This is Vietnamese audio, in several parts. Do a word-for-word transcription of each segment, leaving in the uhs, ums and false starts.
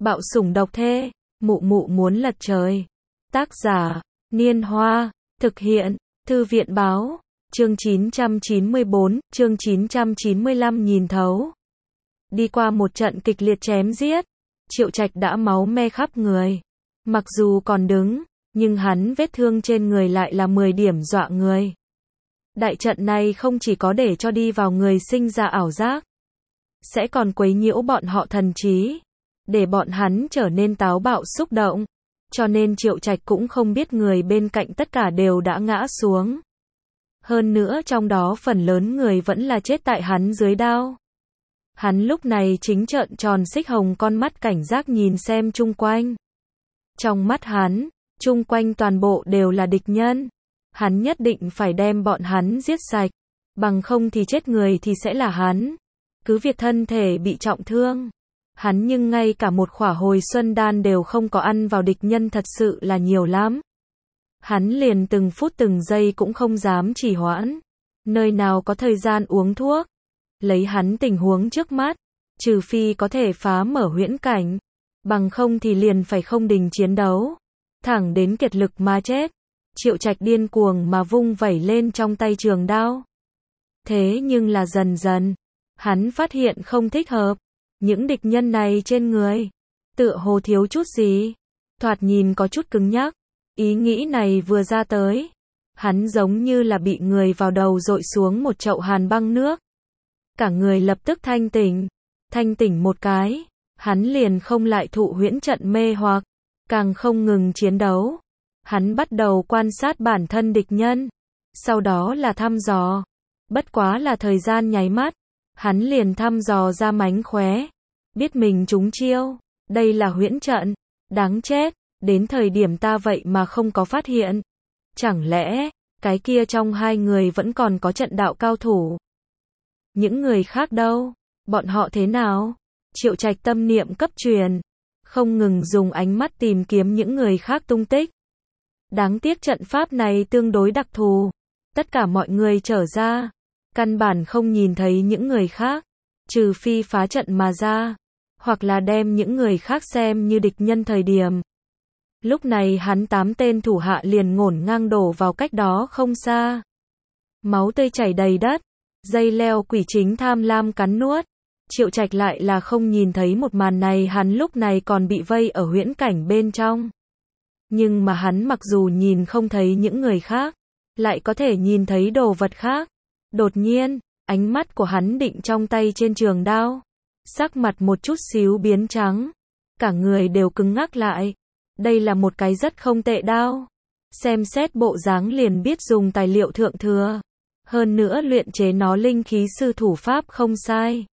Bạo sủng độc thê, mụ mụ muốn lật trời. Tác giả, Niên Hoa, thực hiện, Thư viện báo, chương chín trăm chín mươi bốn, chương chín trăm chín mươi lăm nhìn thấu. Đi qua một trận kịch liệt chém giết, Triệu Trạch đã máu me khắp người. Mặc dù còn đứng, nhưng hắn vết thương trên người lại là mười điểm dọa người. Đại trận này không chỉ có để cho đi vào người sinh ra ảo giác, sẽ còn quấy nhiễu bọn họ thần trí, để bọn hắn trở nên táo bạo xúc động. Cho nên Triệu Trạch cũng không biết người bên cạnh tất cả đều đã ngã xuống. Hơn nữa trong đó phần lớn người vẫn là chết tại hắn dưới đao. Hắn lúc này chính trợn tròn xích hồng con mắt cảnh giác nhìn xem chung quanh. Trong mắt hắn, chung quanh toàn bộ đều là địch nhân. Hắn nhất định phải đem bọn hắn giết sạch, bằng không thì chết người thì sẽ là hắn. Cứ việc thân thể bị trọng thương, hắn nhưng ngay cả một khỏa hồi xuân đan đều không có ăn vào, địch nhân thật sự là nhiều lắm. Hắn liền từng phút từng giây cũng không dám trì hoãn, nơi nào có thời gian uống thuốc. Lấy hắn tình huống trước mắt, trừ phi có thể phá mở huyễn cảnh, bằng không thì liền phải không đình chiến đấu, thẳng đến kiệt lực mà chết. Triệu Trạch điên cuồng mà vung vẩy lên trong tay trường đao. Thế nhưng là dần dần, hắn phát hiện không thích hợp. Những địch nhân này trên người, tựa hồ thiếu chút gì, thoạt nhìn có chút cứng nhắc. Ý nghĩ này vừa ra tới, hắn giống như là bị người vào đầu dội xuống một chậu hàn băng nước. Cả người lập tức thanh tỉnh, thanh tỉnh một cái, hắn liền không lại thụ huyễn trận mê hoặc, càng không ngừng chiến đấu. Hắn bắt đầu quan sát bản thân địch nhân, sau đó là thăm dò. Bất quá là thời gian nháy mắt, hắn liền thăm dò ra mánh khóe, biết mình trúng chiêu, đây là huyễn trận, đáng chết, đến thời điểm ta vậy mà không có phát hiện. Chẳng lẽ, cái kia trong hai người vẫn còn có trận đạo cao thủ? Những người khác đâu? Bọn họ thế nào? Triệu Trạch tâm niệm cấp truyền, không ngừng dùng ánh mắt tìm kiếm những người khác tung tích. Đáng tiếc trận pháp này tương đối đặc thù, tất cả mọi người trở ra, căn bản không nhìn thấy những người khác, trừ phi phá trận mà ra, hoặc là đem những người khác xem như địch nhân thời điểm. Lúc này hắn tám tên thủ hạ liền ngổn ngang đổ vào cách đó không xa. Máu tươi chảy đầy đất, dây leo quỷ chính tham lam cắn nuốt. Triệu Trạch lại là không nhìn thấy một màn này, hắn lúc này còn bị vây ở huyễn cảnh bên trong. Nhưng mà hắn mặc dù nhìn không thấy những người khác, lại có thể nhìn thấy đồ vật khác. Đột nhiên, ánh mắt của hắn định trong tay trên trường đao. Sắc mặt một chút xíu biến trắng, cả người đều cứng ngắc lại. Đây là một cái rất không tệ đao. Xem xét bộ dáng liền biết dùng tài liệu thượng thừa. Hơn nữa luyện chế nó linh khí sư thủ pháp không sai.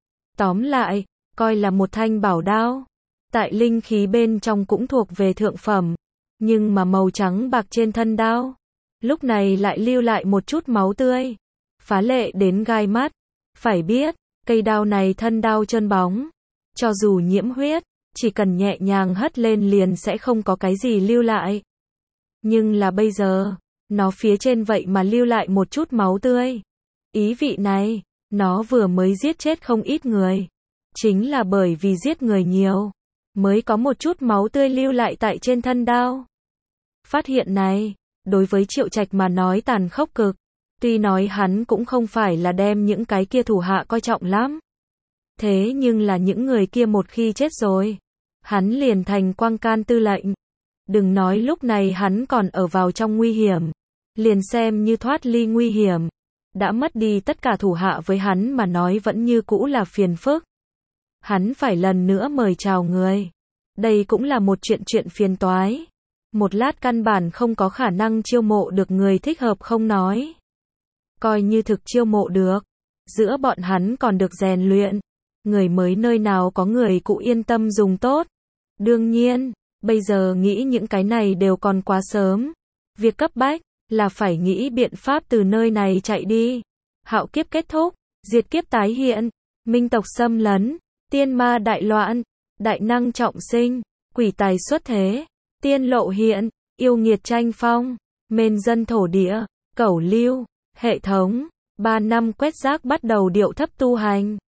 Tóm lại, coi là một thanh bảo đao. Tại linh khí bên trong cũng thuộc về thượng phẩm. Nhưng mà màu trắng bạc trên thân đao, lúc này lại lưu lại một chút máu tươi. Phá lệ đến gai mắt. Phải biết, cây đao này thân đao trơn bóng. Cho dù nhiễm huyết, chỉ cần nhẹ nhàng hất lên liền sẽ không có cái gì lưu lại. Nhưng là bây giờ, nó phía trên vậy mà lưu lại một chút máu tươi. Ý vị này, nó vừa mới giết chết không ít người. Chính là bởi vì giết người nhiều, mới có một chút máu tươi lưu lại tại trên thân đao. Phát hiện này, đối với Triệu Trạch mà nói tàn khốc cực. Tuy nói hắn cũng không phải là đem những cái kia thủ hạ coi trọng lắm. Thế nhưng là những người kia một khi chết rồi, hắn liền thành quang can tư lệnh. Đừng nói lúc này hắn còn ở vào trong nguy hiểm, liền xem như thoát ly nguy hiểm, đã mất đi tất cả thủ hạ với hắn mà nói vẫn như cũ là phiền phức. Hắn phải lần nữa mời chào người. Đây cũng là một chuyện chuyện phiền toái. Một lát căn bản không có khả năng chiêu mộ được người thích hợp không nói. Coi như thực chiêu mộ được, giữa bọn hắn còn được rèn luyện. Người mới nơi nào có người cụ yên tâm dùng tốt. Đương nhiên, bây giờ nghĩ những cái này đều còn quá sớm. Việc cấp bách là phải nghĩ biện pháp từ nơi này chạy đi. Hạo kiếp kết thúc, diệt kiếp tái hiện, minh tộc xâm lấn, tiên ma đại loạn, đại năng trọng sinh, quỷ tài xuất thế, tiên lộ hiện, yêu nghiệt tranh phong, mên dân thổ địa, cẩu lưu, hệ thống. Ba năm quét rác bắt đầu điệu thấp tu hành.